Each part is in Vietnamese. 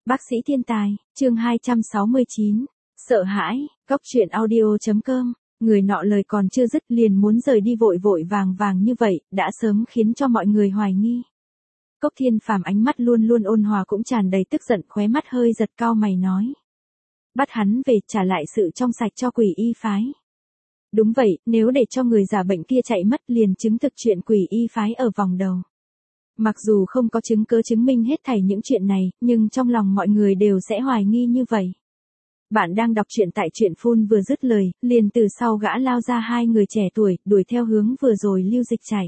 Bác sĩ thiên tài, chương 269. Sợ hãi, góc truyện audio.com. Người nọ lời còn chưa dứt liền muốn rời đi vội vội vàng vàng như vậy, đã sớm khiến cho mọi người hoài nghi. Cốc Thiên Phàm ánh mắt luôn luôn ôn hòa cũng tràn đầy tức giận, khóe mắt hơi giật cau mày nói. Bắt hắn về, trả lại sự trong sạch cho Quỷ Y phái. Đúng vậy, nếu để cho người giả bệnh kia chạy mất liền chứng thực chuyện Quỷ Y phái ở vòng đầu. Mặc dù không có chứng cứ chứng minh hết thảy những chuyện này, nhưng trong lòng mọi người đều sẽ hoài nghi như vậy. Bạn đang đọc truyện tại truyện phun vừa dứt lời, liền từ sau gã lao ra hai người trẻ tuổi, đuổi theo hướng vừa rồi Lưu Dịch chạy.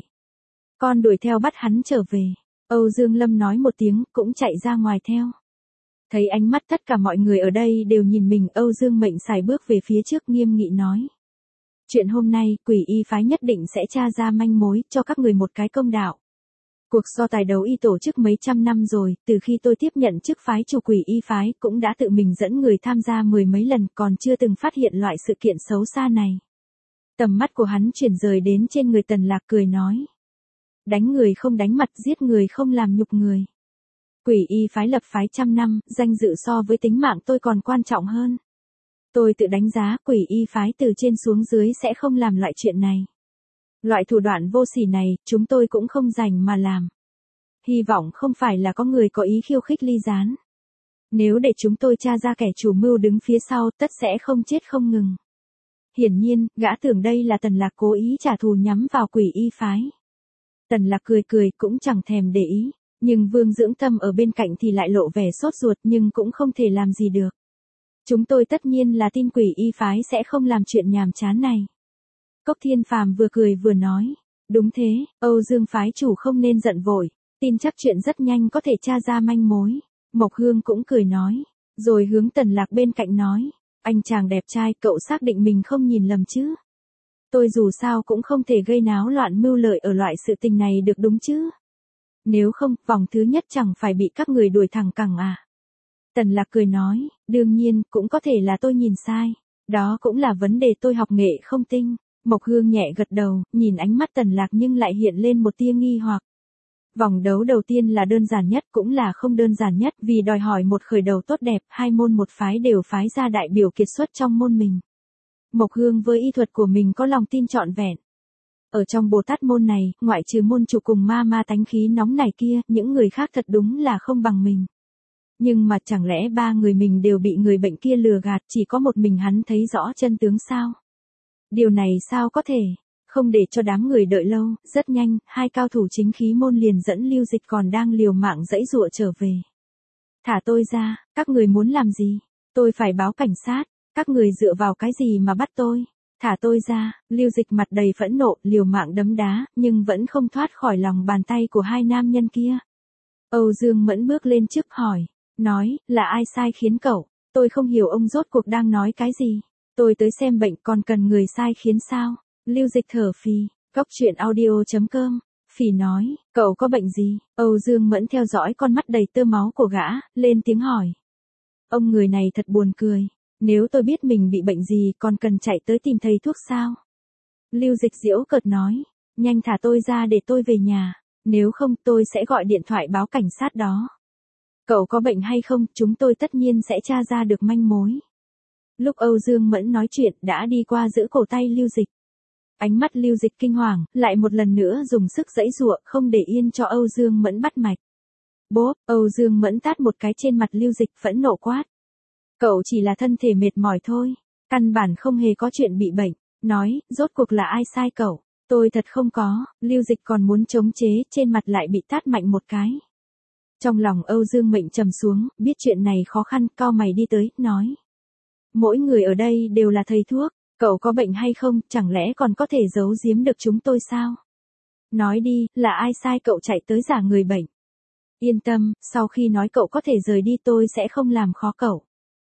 Con đuổi theo bắt hắn trở về. Âu Dương Lâm nói một tiếng, cũng chạy ra ngoài theo. Thấy ánh mắt tất cả mọi người ở đây đều nhìn mình, Âu Dương Mệnh xài bước về phía trước nghiêm nghị nói. Chuyện hôm nay, Quỷ Y phái nhất định sẽ tra ra manh mối, cho các người một cái công đạo. Cuộc so tài đấu y tổ chức mấy trăm năm rồi, từ khi tôi tiếp nhận chức phái chủ Quỷ Y phái cũng đã tự mình dẫn người tham gia mười mấy lần, còn chưa từng phát hiện loại sự kiện xấu xa này. Tầm mắt của hắn chuyển rời đến trên người Tần Lạc, cười nói. Đánh người không đánh mặt, giết người không làm nhục người. Quỷ Y phái lập phái trăm năm, danh dự so với tính mạng tôi còn quan trọng hơn. Tôi tự đánh giá Quỷ Y phái từ trên xuống dưới sẽ không làm loại chuyện này. Loại thủ đoạn vô sỉ này, chúng tôi cũng không rảnh mà làm. Hy vọng không phải là có người có ý khiêu khích Ly Gián. Nếu để chúng tôi tra ra kẻ chủ mưu đứng phía sau, tất sẽ không chết không ngừng. Hiển nhiên, gã tưởng đây là Tần Lạc cố ý trả thù nhắm vào Quỷ Y phái. Tần Lạc cười cười cũng chẳng thèm để ý, nhưng Vương Dưỡng Tâm ở bên cạnh thì lại lộ vẻ sốt ruột, nhưng cũng không thể làm gì được. Chúng tôi tất nhiên là tin Quỷ Y phái sẽ không làm chuyện nhàm chán này. Cốc Thiên Phàm vừa cười vừa nói, đúng thế, Âu Dương phái chủ không nên giận vội, tin chắc chuyện rất nhanh có thể tra ra manh mối. Mộc Hương cũng cười nói, rồi hướng Tần Lạc bên cạnh nói, anh chàng đẹp trai, cậu xác định mình không nhìn lầm chứ? Tôi dù sao cũng không thể gây náo loạn mưu lợi ở loại sự tình này được đúng chứ? Nếu không, vòng thứ nhất chẳng phải bị các người đuổi thẳng cẳng à? Tần Lạc cười nói, đương nhiên, cũng có thể là tôi nhìn sai. Đó cũng là vấn đề tôi học nghệ không tinh. Mộc Hương nhẹ gật đầu, nhìn ánh mắt Tần Lạc nhưng lại hiện lên một tia nghi hoặc. Vòng đấu đầu tiên là đơn giản nhất cũng là không đơn giản nhất vì đòi hỏi một khởi đầu tốt đẹp, hai môn một phái đều phái ra đại biểu kiệt xuất trong môn mình. Mộc Hương với y thuật của mình có lòng tin trọn vẹn. Ở trong Bồ Tát môn này, ngoại trừ môn chủ cùng ma tánh khí nóng này kia, những người khác thật đúng là không bằng mình. Nhưng mà chẳng lẽ ba người mình đều bị người bệnh kia lừa gạt, chỉ có một mình hắn thấy rõ chân tướng sao? Điều này sao có thể? Không để cho đám người đợi lâu, rất nhanh, hai cao thủ chính khí môn liền dẫn Lưu Dịch còn đang liều mạng giãy giụa trở về. Thả tôi ra, các người muốn làm gì? Tôi phải báo cảnh sát, các người dựa vào cái gì mà bắt tôi? Thả tôi ra, Lưu Dịch mặt đầy phẫn nộ, liều mạng đấm đá, nhưng vẫn không thoát khỏi lòng bàn tay của hai nam nhân kia. Âu Dương Mẫn bước lên trước hỏi, nói, là ai sai khiến cậu? Tôi không hiểu ông rốt cuộc đang nói cái gì. Tôi tới xem bệnh còn cần người sai khiến sao? Lưu Dịch thở phì, góc truyện audio.com. Phì nói, cậu có bệnh gì? Âu Dương Mẫn theo dõi con mắt đầy tơ máu của gã, lên tiếng hỏi. Ông người này thật buồn cười. Nếu tôi biết mình bị bệnh gì còn cần chạy tới tìm thầy thuốc sao? Lưu Dịch giễu cợt nói, nhanh thả tôi ra để tôi về nhà. Nếu không tôi sẽ gọi điện thoại báo cảnh sát đó. Cậu có bệnh hay không, chúng tôi tất nhiên sẽ tra ra được manh mối. Lúc Âu Dương Mẫn nói chuyện đã đi qua giữ cổ tay Lưu Dịch. Ánh mắt Lưu Dịch kinh hoàng, lại một lần nữa dùng sức giãy giụa, không để yên cho Âu Dương Mẫn bắt mạch. Bốp, Âu Dương Mẫn tát một cái trên mặt Lưu Dịch, phẫn nộ quát. Cậu chỉ là thân thể mệt mỏi thôi, căn bản không hề có chuyện bị bệnh. Nói, rốt cuộc là ai sai cậu? Tôi thật không có. Lưu Dịch còn muốn chống chế, trên mặt lại bị tát mạnh một cái. Trong lòng Âu Dương Mệnh trầm xuống, biết chuyện này khó khăn, cau mày đi tới, nói. Mỗi người ở đây đều là thầy thuốc, cậu có bệnh hay không, chẳng lẽ còn có thể giấu giếm được chúng tôi sao? Nói đi, là ai sai cậu chạy tới giả người bệnh? Yên tâm, sau khi nói cậu có thể rời đi tôi sẽ không làm khó cậu.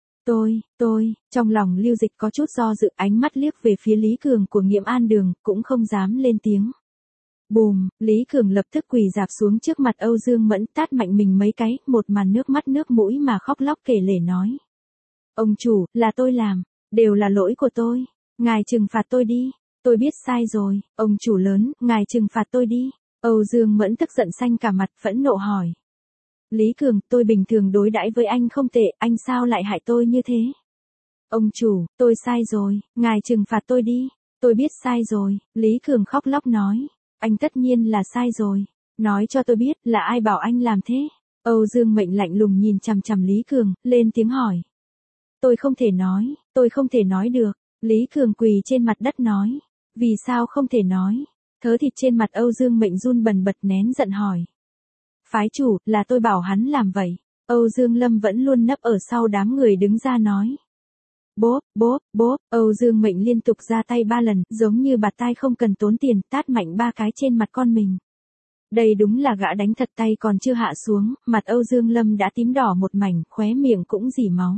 Trong lòng Lưu Dịch có chút do dự, ánh mắt liếc về phía Lý Cường của Nghiệm An Đường, cũng không dám lên tiếng. Bùm, Lý Cường lập tức quỳ rạp xuống trước mặt Âu Dương Mẫn, tát mạnh mình mấy cái, một màn nước mắt nước mũi mà khóc lóc kể lể nói. Ông chủ, là tôi làm, đều là lỗi của tôi, ngài trừng phạt tôi đi, tôi biết sai rồi, ông chủ lớn, ngài trừng phạt tôi đi. Âu Dương Mẫn tức giận xanh cả mặt, phẫn nộ hỏi. Lý Cường, tôi bình thường đối đãi với anh không tệ, anh sao lại hại tôi như thế? Ông chủ, tôi sai rồi, ngài trừng phạt tôi đi. Tôi biết sai rồi, Lý Cường khóc lóc nói. Anh tất nhiên là sai rồi. Nói cho tôi biết là ai bảo anh làm thế. Âu Dương Mệnh lạnh lùng nhìn chằm chằm Lý Cường, lên tiếng hỏi. Tôi không thể nói được. Lý Cường quỳ trên mặt đất nói. Vì sao không thể nói? Thớ thịt trên mặt Âu Dương Mệnh run bần bật nén giận hỏi. Phái chủ, là tôi bảo hắn làm vậy. Âu Dương Lâm vẫn luôn nấp ở sau đám người đứng ra nói. Bốp, bốp, bốp, Âu Dương Mệnh liên tục ra tay 3 lần, giống như bạt tai không cần tốn tiền, tát mạnh 3 cái trên mặt con mình. Đây đúng là gã đánh thật tay còn chưa hạ xuống, mặt Âu Dương Lâm đã tím đỏ một mảnh, khóe miệng cũng rỉ máu.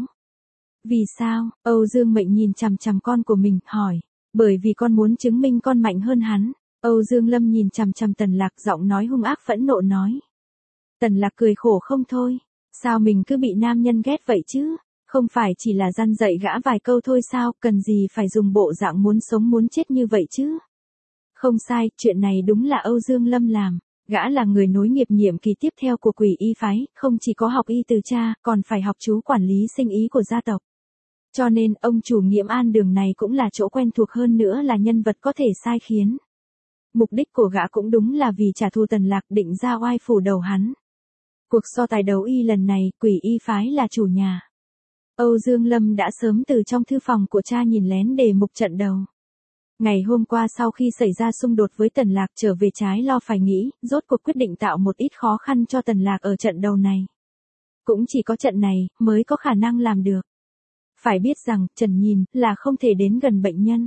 Vì sao? Âu Dương Mệnh nhìn chằm chằm con của mình, hỏi. Bởi vì con muốn chứng minh con mạnh hơn hắn. Âu Dương Lâm nhìn chằm chằm Tần Lạc, giọng nói hung ác phẫn nộ nói. Tần Lạc cười khổ không thôi. Sao mình cứ bị nam nhân ghét vậy chứ? Không phải chỉ là răn dạy gã vài câu thôi sao, cần gì phải dùng bộ dạng muốn sống muốn chết như vậy chứ? Không sai, chuyện này đúng là Âu Dương Lâm làm. Gã là người nối nghiệp nhiệm kỳ tiếp theo của Quỷ Y phái, không chỉ có học y từ cha, còn phải học chú quản lý sinh ý của gia tộc. Cho nên, ông chủ Nghiễm An Đường này cũng là chỗ quen thuộc, hơn nữa là nhân vật có thể sai khiến. Mục đích của gã cũng đúng là vì trả thù Tần Lạc, định ra oai phủ đầu hắn. Cuộc so tài đấu y lần này, Quỷ Y phái là chủ nhà. Âu Dương Lâm đã sớm từ trong thư phòng của cha nhìn lén đề mục trận đầu. Ngày hôm qua sau khi xảy ra xung đột với Tần Lạc, trở về trái lo phải nghĩ, rốt cuộc quyết định tạo một ít khó khăn cho Tần Lạc ở trận đầu này. Cũng chỉ có trận này, mới có khả năng làm được. Phải biết rằng, Trần Nhìn, là không thể đến gần bệnh nhân.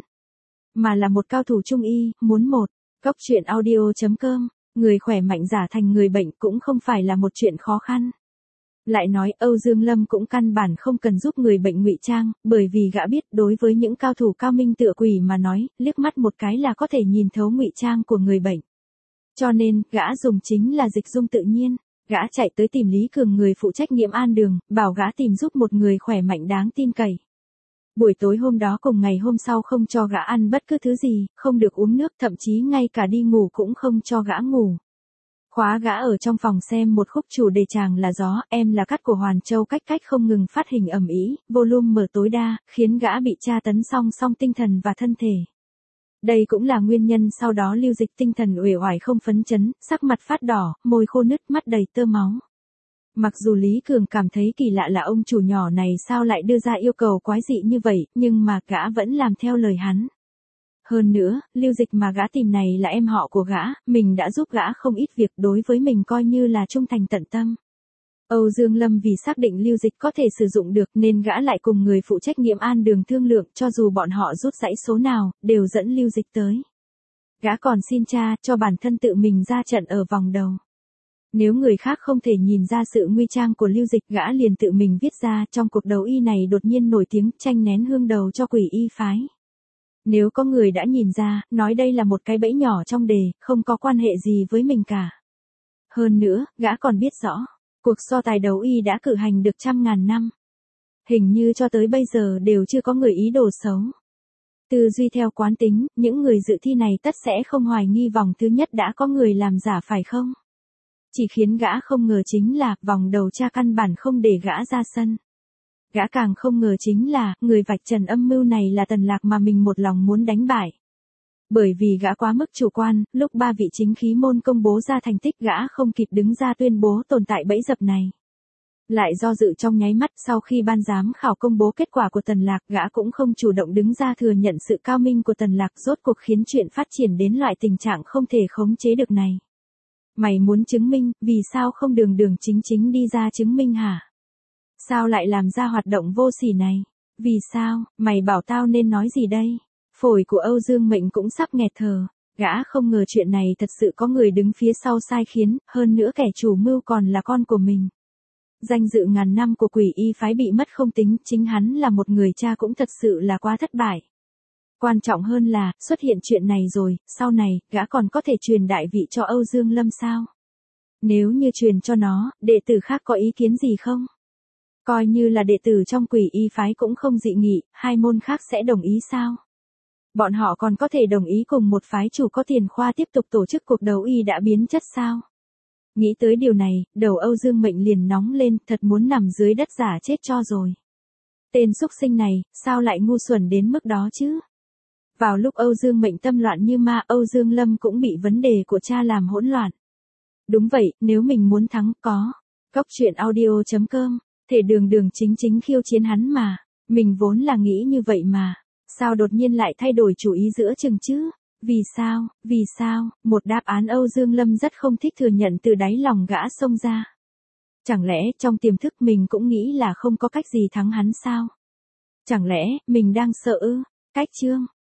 Mà là một cao thủ trung y, muốn một. Góc truyện audio.com, người khỏe mạnh giả thành người bệnh cũng không phải là một chuyện khó khăn. Lại nói Âu Dương Lâm cũng căn bản không cần giúp người bệnh ngụy trang, bởi vì gã biết đối với những cao thủ cao minh tựa quỷ mà nói, liếc mắt một cái là có thể nhìn thấu ngụy trang của người bệnh. Cho nên, gã dùng chính là dịch dung tự nhiên. Gã chạy tới tìm Lý Cường, người phụ trách Nghiễm An Đường, bảo gã tìm giúp một người khỏe mạnh đáng tin cậy. Buổi tối hôm đó cùng ngày hôm sau không cho gã ăn bất cứ thứ gì, không được uống nước, thậm chí ngay cả đi ngủ cũng không cho gã ngủ. Khóa gã ở trong phòng xem một khúc chủ đề Chàng là gió, em là cát của Hoàn Châu cách không ngừng phát hình ầm ĩ, volume mở tối đa, khiến gã bị tra tấn song song tinh thần và thân thể. Đây cũng là nguyên nhân sau đó Lưu Dịch tinh thần uể oải không phấn chấn, sắc mặt phát đỏ, môi khô nứt, mắt đầy tơ máu. Mặc dù Lý Cường cảm thấy kỳ lạ là ông chủ nhỏ này sao lại đưa ra yêu cầu quái dị như vậy, nhưng mà gã vẫn làm theo lời hắn. Hơn nữa, Lưu Dịch mà gã tìm này là em họ của gã, mình đã giúp gã không ít việc, đối với mình coi như là trung thành tận tâm. Âu Dương Lâm vì xác định Lưu Dịch có thể sử dụng được nên gã lại cùng người phụ trách Nghiễm An Đường thương lượng, cho dù bọn họ rút dãy số nào, đều dẫn Lưu Dịch tới. Gã còn xin cha cho bản thân tự mình ra trận ở vòng đầu. Nếu người khác không thể nhìn ra sự nguy trang của Lưu Dịch, gã liền tự mình viết ra. Trong cuộc đấu y này đột nhiên nổi tiếng, tranh nén hương đầu cho Quỷ Y phái. Nếu có người đã nhìn ra, nói đây là một cái bẫy nhỏ trong đề, không có quan hệ gì với mình cả. Hơn nữa, gã còn biết rõ, cuộc so tài đấu y đã cử hành được trăm ngàn năm. Hình như cho tới bây giờ đều chưa có người ý đồ xấu. Tư duy theo quán tính, những người dự thi này tất sẽ không hoài nghi vòng thứ nhất đã có người làm giả phải không? Chỉ khiến gã không ngờ chính là, vòng đầu cha căn bản không để gã ra sân. Gã càng không ngờ chính là, người vạch trần âm mưu này là Tần Lạc mà mình một lòng muốn đánh bại. Bởi vì gã quá mức chủ quan, lúc 3 vị chính khí môn công bố ra thành tích gã không kịp đứng ra tuyên bố tồn tại bẫy dập này. Lại do dự trong nháy mắt, sau khi ban giám khảo công bố kết quả của Tần Lạc, gã cũng không chủ động đứng ra thừa nhận sự cao minh của Tần Lạc, rốt cuộc khiến chuyện phát triển đến loại tình trạng không thể khống chế được này. Mày muốn chứng minh, vì sao không đường đường chính chính đi ra chứng minh hả? Sao lại làm ra hoạt động vô sỉ này? Vì sao, mày bảo tao nên nói gì đây? Phổi của Âu Dương Mệnh cũng sắp nghẹt thở. Gã không ngờ chuyện này thật sự có người đứng phía sau sai khiến, hơn nữa kẻ chủ mưu còn là con của mình. Danh dự ngàn năm của Quỷ Y phái bị mất không tính, chính hắn là một người cha cũng thật sự là quá thất bại. Quan trọng hơn là, xuất hiện chuyện này rồi, sau này, gã còn có thể truyền đại vị cho Âu Dương Lâm sao? Nếu như truyền cho nó, đệ tử khác có ý kiến gì không? Coi như là đệ tử trong Quỷ Y phái cũng không dị nghị, hai môn khác sẽ đồng ý sao? Bọn họ còn có thể đồng ý cùng một phái chủ có tiền khoa tiếp tục tổ chức cuộc đấu y đã biến chất sao? Nghĩ tới điều này, đầu Âu Dương Mệnh liền nóng lên, thật muốn nằm dưới đất giả chết cho rồi. Tên súc sinh này, sao lại ngu xuẩn đến mức đó chứ? Vào lúc Âu Dương Mệnh tâm loạn như ma, Âu Dương Lâm cũng bị vấn đề của cha làm hỗn loạn. Đúng vậy, nếu mình muốn thắng có. Góc truyện audio.com, thể đường đường chính chính khiêu chiến hắn mà. Mình vốn là nghĩ như vậy mà. Sao đột nhiên lại thay đổi chủ ý giữa chừng chứ? Vì sao? Một đáp án Âu Dương Lâm rất không thích thừa nhận từ đáy lòng gã xông ra. Chẳng lẽ trong tiềm thức mình cũng nghĩ là không có cách gì thắng hắn sao? Chẳng lẽ mình đang sợ ư? Cách chương